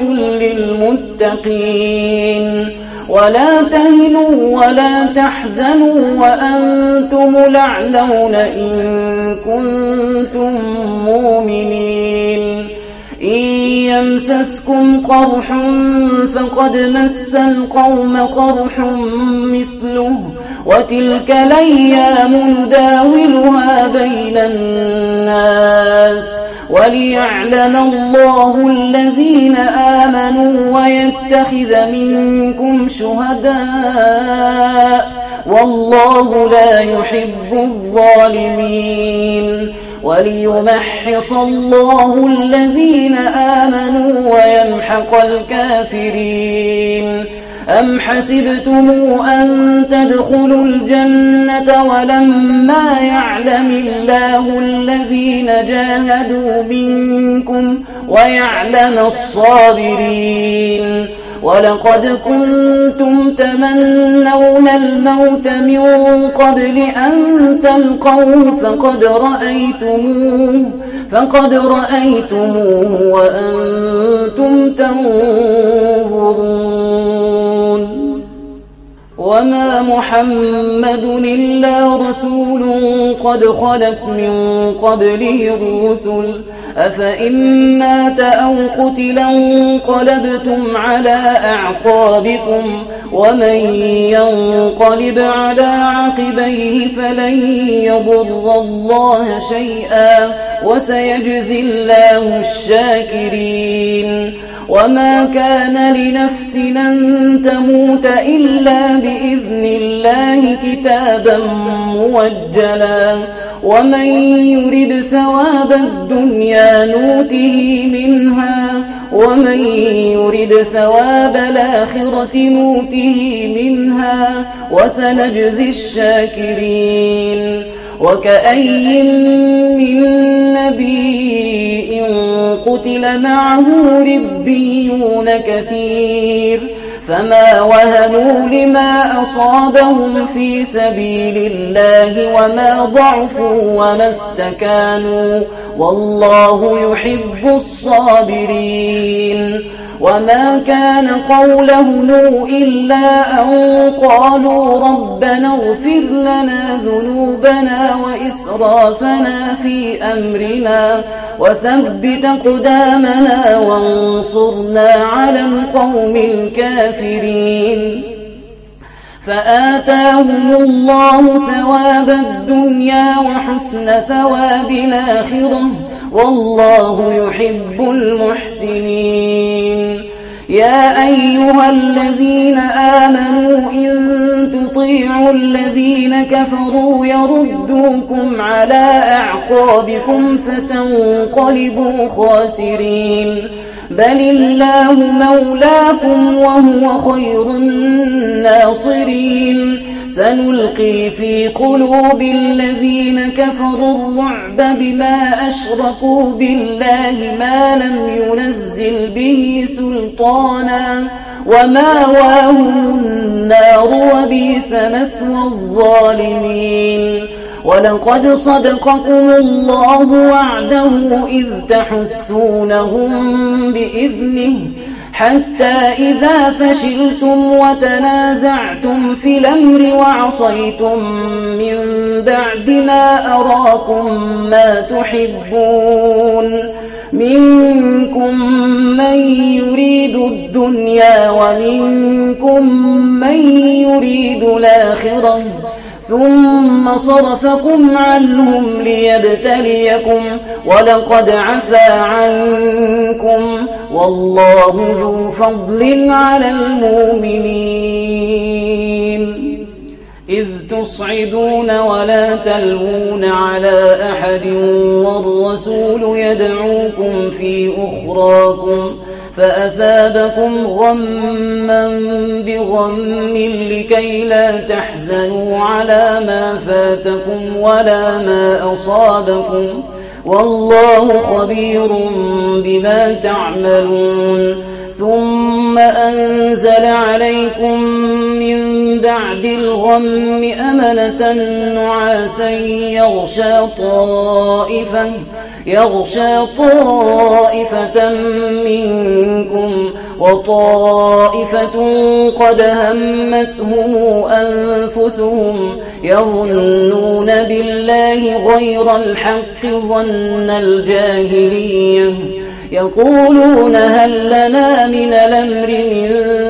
للمتقين. ولا تهنوا ولا تحزنوا وأنتم الأعلون إن كنتم مؤمنين. إن يمسسكم قرح فقد مس القوم قرح مثله وتلك الأيام نداولها بين الناس وليعلم الله الذين آمنوا ويتخذ منكم شهداء والله لا يحب الظالمين. وليمحص الله الذين آمنوا ويمحق الكافرين. أم حسبتم أن تدخلوا الجنة ولما يعلم الله الذين جاهدوا منكم ويعلم الصابرين. ولقد كنتم تمنون الموت من قبل أن تلقوه فقد رأيتموه فقد رأيتموه وأنتم تنظرون. وما محمد إلا رسول قد خلت من قبله الرسل أفإن مات أو قتلا انقلبتم على أعقابكم ومن ينقلب على عقبيه فلن يضر الله شيئا وسيجزي الله الشاكرين. وما كان لنفس أن تموت إلا بإذن الله كتابا موجلا ومن يرد ثواب الدنيا نوته منها ومن يرد ثواب الآخرة نوته منها وسنجزي الشاكرين. وكأي من نبي قتل معه ربيون كثير فما وهنوا لما أصابهم في سبيل الله وما ضعفوا وما استكانوا والله يحب الصابرين. وما كان قولهم إلا أن قالوا ربنا اغفر لنا ذنوبنا وإسرافنا في أمرنا وثبت أقدامنا وانصرنا على القوم الكافرين. فآتاهم الله ثواب الدنيا وحسن ثواب الآخرة والله يحب المحسنين. يا أيها الذين آمنوا إن تطيعوا الذين كفروا يردوكم على أعقابكم فتنقلبوا خاسرين. بل الله مولاكم وهو خير الناصرين. سنلقي في قلوب الذين كفروا الرعب بما أشركوا بالله ما لم ينزل به سلطانا ومأواهم النار وبئس مثوى الظالمين. ولقد صدقكم الله وعده إذ تحسونهم بإذنه حتى إذا فشلتم وتنازعتم في الأمر وعصيتم من بعد ما أراكم ما تحبون منكم من يريد الدنيا ومنكم من يريد الآخرة ثم صرفكم عنهم ليبتليكم ولقد عفا عنكم والله ذو فضل على المؤمنين. إذ تصعدون ولا تلوون على أحد والرسول يدعوكم في أخراكم فأثابكم غما بغم لكي لا تحزنوا على ما فاتكم ولا ما أصابكم والله خبير بما تعملون. ثم أنزل عليكم من بعد الغم أمنة نعاسا يغشى طائفة يغشى طائفة منكم وطائفة قد همتهم أنفسهم يظنون بالله غير الحق ظن الجاهلية يقولون هل لنا من الأمر من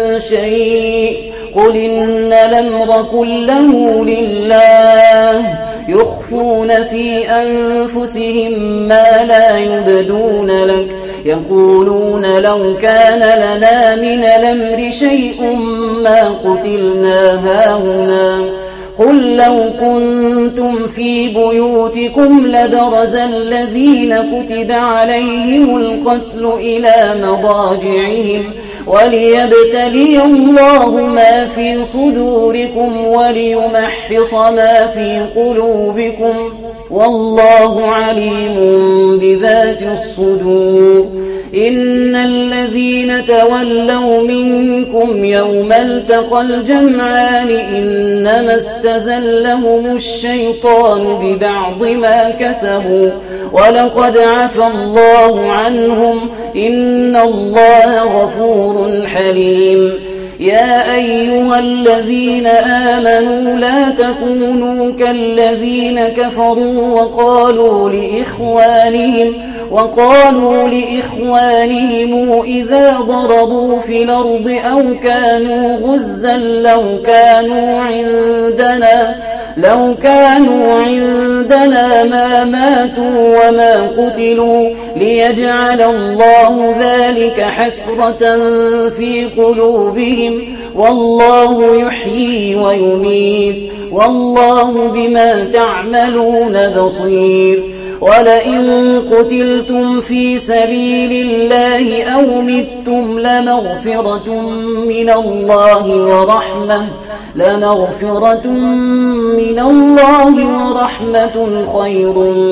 شيء قل إن الأمر كله لله يخفون في أنفسهم ما لا يبدون لك يقولون لو كان لنا من الأمر شيء ما قتلنا هاهنا قل لو كنتم في بيوتكم لبرز الذين كتب عليهم القتل إلى مضاجعهم وليبتلي الله ما في صدوركم وليمحص ما في قلوبكم والله عليم بذات الصدور. إن الذين تولوا منكم يوم التقى الجمعان إنما استزلهم الشيطان ببعض ما كسبوا ولقد عفى الله عنهم إن الله غفور حليم. يا أيها الذين آمنوا لا تكونوا كالذين كفروا وقالوا لإخوانهم وقالوا لإخوانهم إذا ضربوا في الأرض أو كانوا غزا لو كانوا عندنا لو كانوا عندنا ما ماتوا وما قتلوا ليجعل الله ذلك حسرة في قلوبهم والله يحيي ويميت والله بما تعملون بصير. ولئن قتلتم في سبيل الله أو متم لمغفرة من الله ورحمة لمغفرة من الله ورحمة خير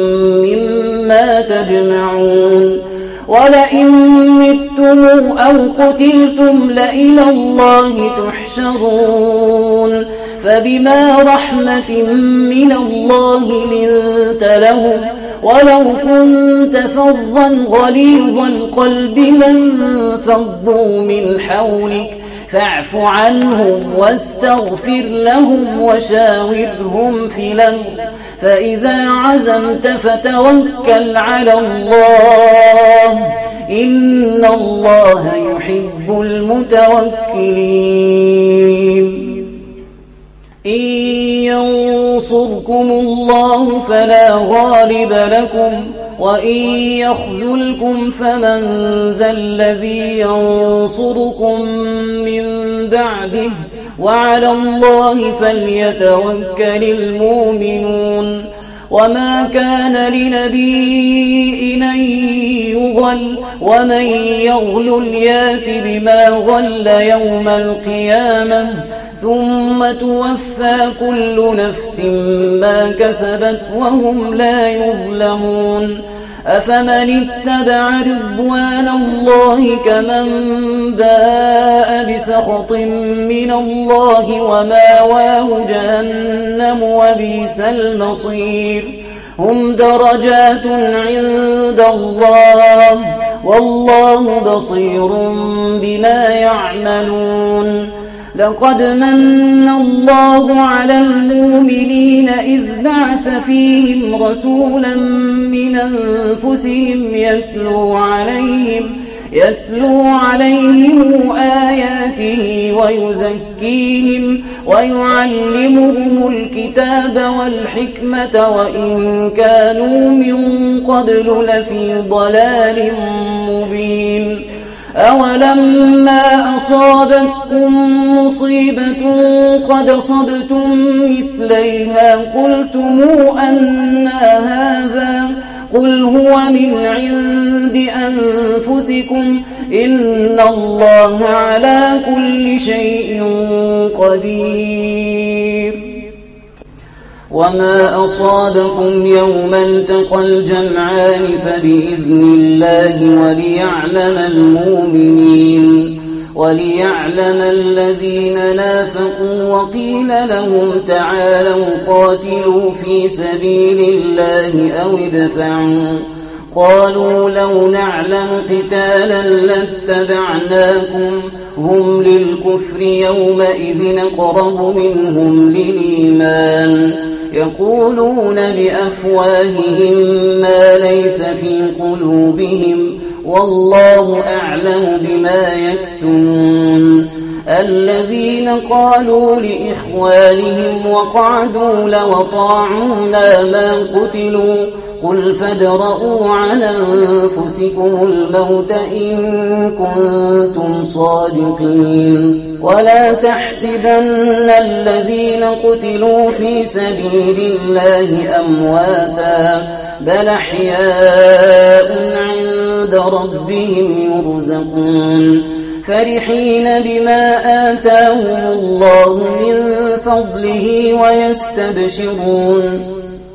مما تجمعون. ولئن متم أو قتلتم لإلى الله تحشرون فبما رحمة من الله لنت لهم ولو كنت فظا غليظ القلب لانفضوا من حولك فاعف عنهم واستغفر لهم وشاورهم في الأمر فإذا عزمت فتوكل على الله إن الله يحب المتوكلين. إن ينصركم الله فلا غالب لكم وإن يخذلكم فمن ذا الذي ينصركم من بعده وعلى الله فليتوكل المؤمنون. وما كان لنبي أن يغل ومن يغل يات بما غل يوم القيامة ثم توفى كل نفس ما كسبت وهم لا يظلمون. أفمن اتبع رضوان الله كمن باء بسخط من الله وماواه جهنم وبئس المصير. هم درجات عند الله والله بصير بما يعملون. لقد من الله على المؤمنين إذ بعث فيهم رسولا من أنفسهم يتلو عليهم يتلو عليهم آياته ويزكيهم ويعلمهم الكتاب والحكمة وإن كانوا من قبل لفي ضلال مبين. أولما أصابتكم مصيبة قد أصبتم مثليها قلتم أنى هذا قل هو من عند أنفسكم إن الله على كل شيء قدير. وما أصابكم يوم التقى الجمعان فبإذن الله وليعلم المؤمنين وليعلم الذين نافقوا وقيل لهم تعالوا قاتلوا في سبيل الله أو ادفعوا قالوا لو نعلم قتالا لاتبعناكم هم للكفر يومئذ أقرب منهم للإيمان يقولون بأفواههم ما ليس في قلوبهم والله أعلم بما يكتمون. الذين قالوا لإخوانهم وقعدوا لو طاعونا ما قتلوا قل فادرءوا عن أنفسكم الموت إن كنتم صادقين ولا تحسبن الذين قتلوا في سبيل الله أمواتا بل أحياء عند ربهم يرزقون فرحين بما آتاهم الله من فضله ويستبشرون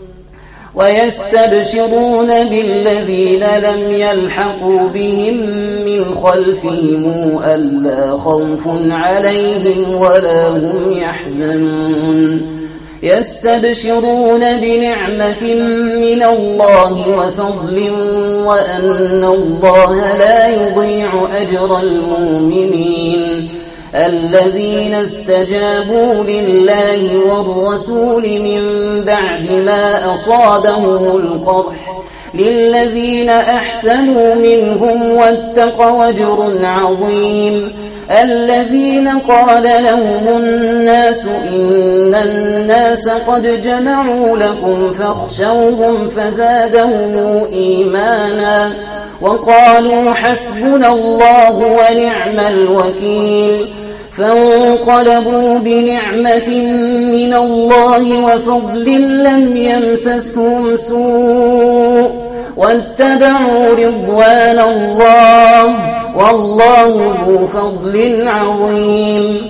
ويستبشرون بالذين لم يلحقوا بهم من خلفهم ألا خوف عليهم ولا هم يحزنون يستبشرون بنعمة من الله وفضل وأن الله لا يضيع أجر المؤمنين الذين استجابوا لله والرسول من بعد ما أصابهم القرح للذين أحسنوا منهم واتقوا أجر عظيم الذين قال لهم الناس إن الناس قد جمعوا لكم فاخشوهم فزادهم إيمانا وقالوا حسبنا الله ونعم الوكيل فانقلبوا بنعمة من الله وفضل لم يمسسهم سوء واتبعوا رضوان الله والله ذو فضل عظيم.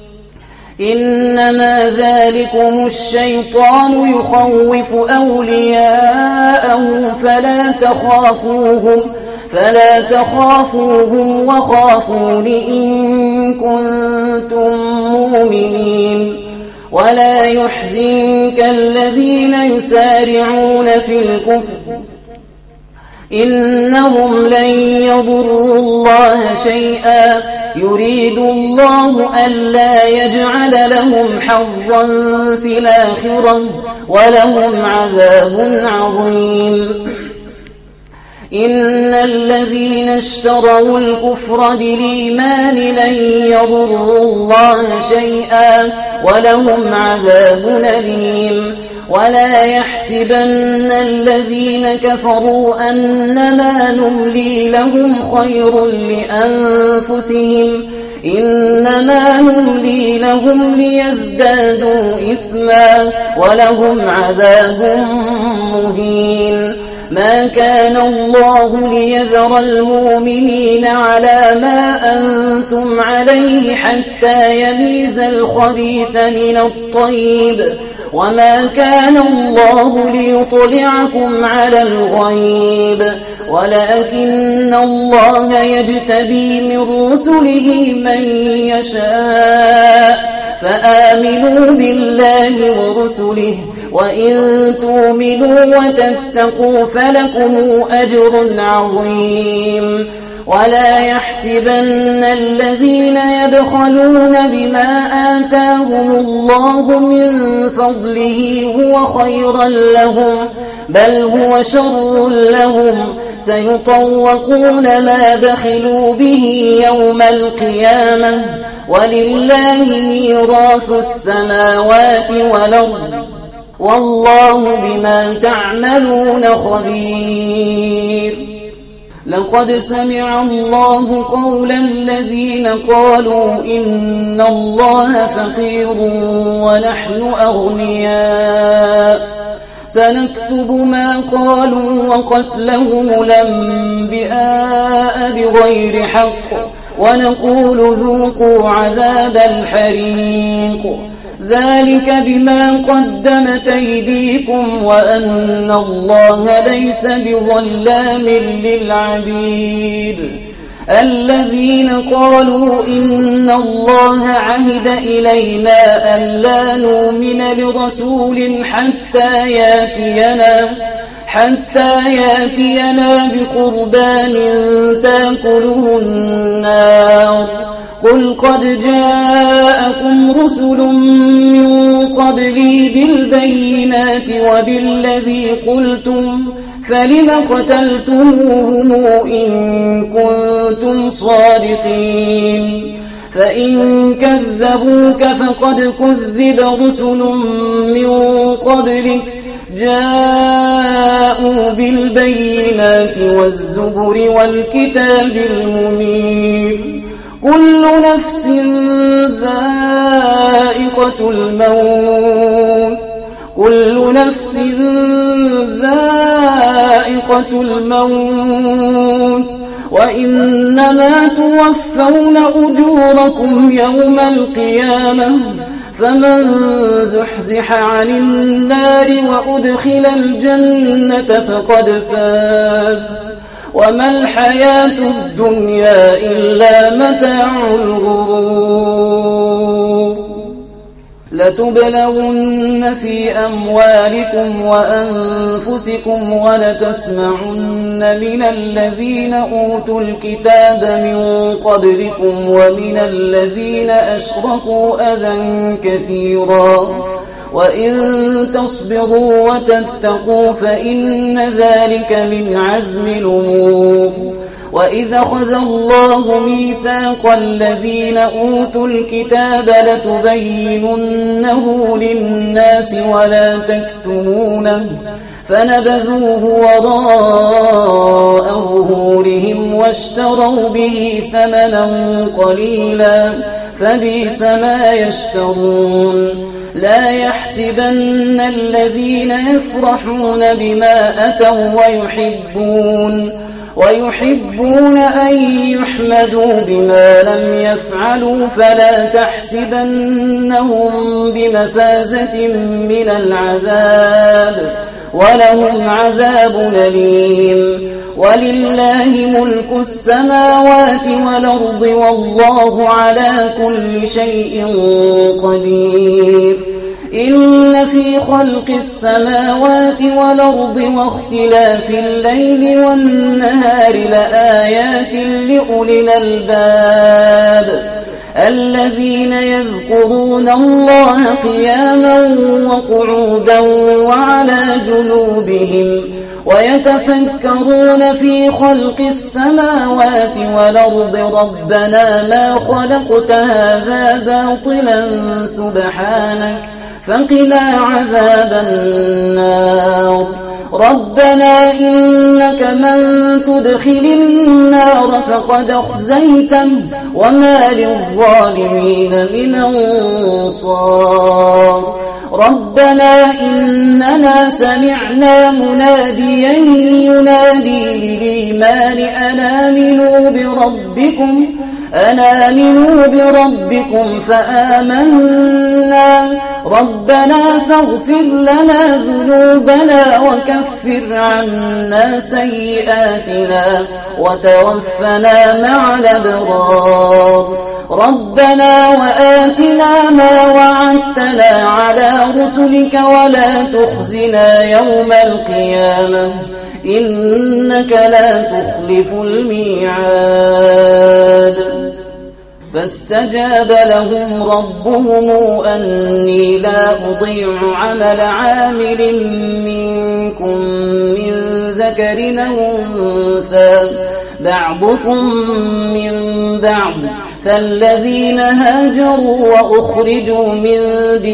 إنما ذلكم الشيطان يخوف أولياءه فلا تخافوهم فلا تخافوهم وخافون إن كنتم مؤمنين ولا يحزنك الذين يسارعون في الكفر إنهم لن يضروا الله شيئا يريد الله ألا يجعل لهم حظا في الآخرة ولهم عذاب عظيم. إن الذين اشتروا الكفر بالإيمان لن يضروا الله شيئا ولهم عذاب أليم. ولا يحسبن الذين كفروا أنما نملي لهم خير لأنفسهم إنما نملي لهم ليزدادوا إثما ولهم عذاب مهين. ما كان الله ليذر المؤمنين على ما أنتم عليه حتى يميز الخبيث من الطيب وما كان الله ليطلعكم على الغيب ولكن الله يجتبي من رسله من يشاء فآمنوا بالله ورسله وإن تؤمنوا وتتقوا فلكم أجر عظيم. ولا يحسبن الذين يبخلون بما آتاهم الله من فضله هو خيرا لهم بل هو شر لهم سيطوقون ما بخلوا به يوم القيامة ولله ميراث السماوات والأرض والله بما تعملون خبير. لقد سمع الله قول الذين قالوا إن الله فقير ونحن أغنياء سنكتب ما قالوا وقتلهم الأنبياء بغير حق ونقول ذوقوا عذاب الحريق ذلك بما قدمت أيديكم وأن الله ليس بظلام للعبيد الذين قالوا إن الله عهد إلينا ألا نؤمن لرسول حتى يأتينا حتى يأتينا بقربان تأكله النار قل قد جاءكم رسل من قبلي بالبينات وبالذي قلتم فلم قتلتموهم إن كنتم صادقين فإن كذبوك فقد كذب رسل من قبلك جاءوا بالبينات والزبر والكتاب المنير كل نفس ذائقة الموت كل نفس ذائقة الموت وإنما توفون أجوركم يوم القيامة فمن زحزح عن النار وأدخل الجنة فقد فاز وما الحياة الدنيا إلا متاع الغرور لتبلغن في أموالكم وأنفسكم ولتسمعن من الذين أوتوا الكتاب من قبلكم ومن الذين أشركوا أذى كثيرا وإن تصبروا وتتقوا فإن ذلك من عزم الأمور وإذ أخذ الله ميثاق الذين أوتوا الكتاب لتبيننه للناس ولا تكتمونه فنبذوه وراء ظهورهم واشتروا به ثمنا قليلا فبئس ما يشترون لا يحسبن الذين يفرحون بما أتوا ويحبون ويحبون أن يحمدوا بما لم يفعلوا فلا تحسبنهم بمفازة من العذاب ولهم عذاب أليم ولله ملك السماوات والأرض والله على كل شيء قدير إن في خلق السماوات والأرض واختلاف الليل والنهار لآيات لأولي الألباب الذين يذكرون الله قياما وقعودا وعلى جنوبهم ويتفكرون في خلق السماوات والأرض ربنا ما خلقت هذا باطلا سبحانك فقنا عذاب النار ربنا إنك من تدخل النار فقد أخزيته وما للظالمين من أنصار ربنا إننا سمعنا مناديا ينادي للإيمان أن آمنوا بربكم أن آمنوا بربكم فآمنا ربنا فاغفر لنا ذنوبنا وكفر عنا سيئاتنا وتوفنا مع الأبرار ربنا وآتنا ما وعدتنا على رسلك ولا تخزنا يوم القيامة إنك لا تخلف الميعاد فاستجاب لهم ربهم أني لا أضيع عمل عامل منكم من ذكر أو أنثى بعضكم من بعض فالذين هاجروا وأخرجوا من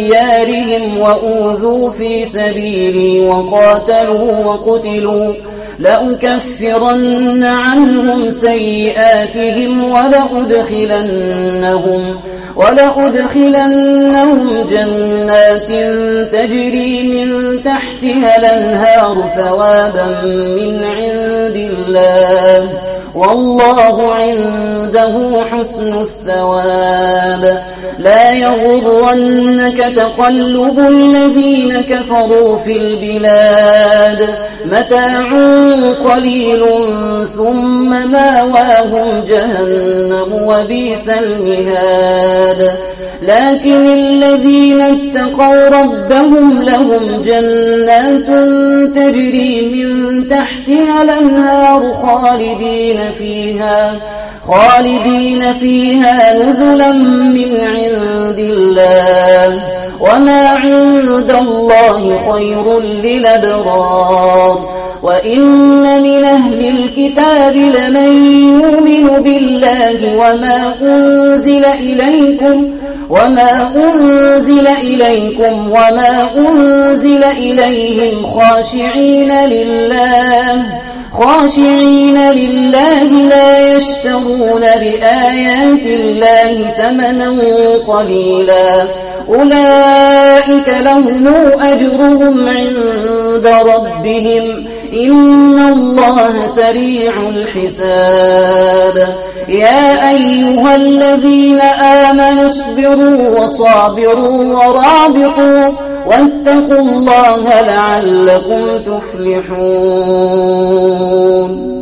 ديارهم وأوذوا في سبيلي وقاتلوا وقتلوا لأكفرن عنهم سيئاتهم ولأدخلنهم ولأدخلنهم جنات تجري من تحتها الأنهار ثوابا من عند الله والله عنده حسن الثواب. لا يغرنك تقلب الذين كفروا في البلاد متاع قليل ثم ماواهم جهنم وبئس المهاد. لكن الذين اتقوا ربهم لهم جنات تجري من تحتها الأنهار خالدين فيها خالدين فيها نزلا من عند الله وما عند الله خير للأبرار. وإن من أهل الكتاب لمن يؤمن بالله وما أنزل إليكم وما أنزل إليكم وما أنزل إليهم خاشعين لله خاشعين لله لا يشترون بآيات الله ثمنا قليلا أولئك لهم أجرهم عند ربهم إن الله سريع الحساب. يا أيها الذين آمنوا اصبروا وصابروا ورابطوا واتقوا الله لعلكم تفلحون.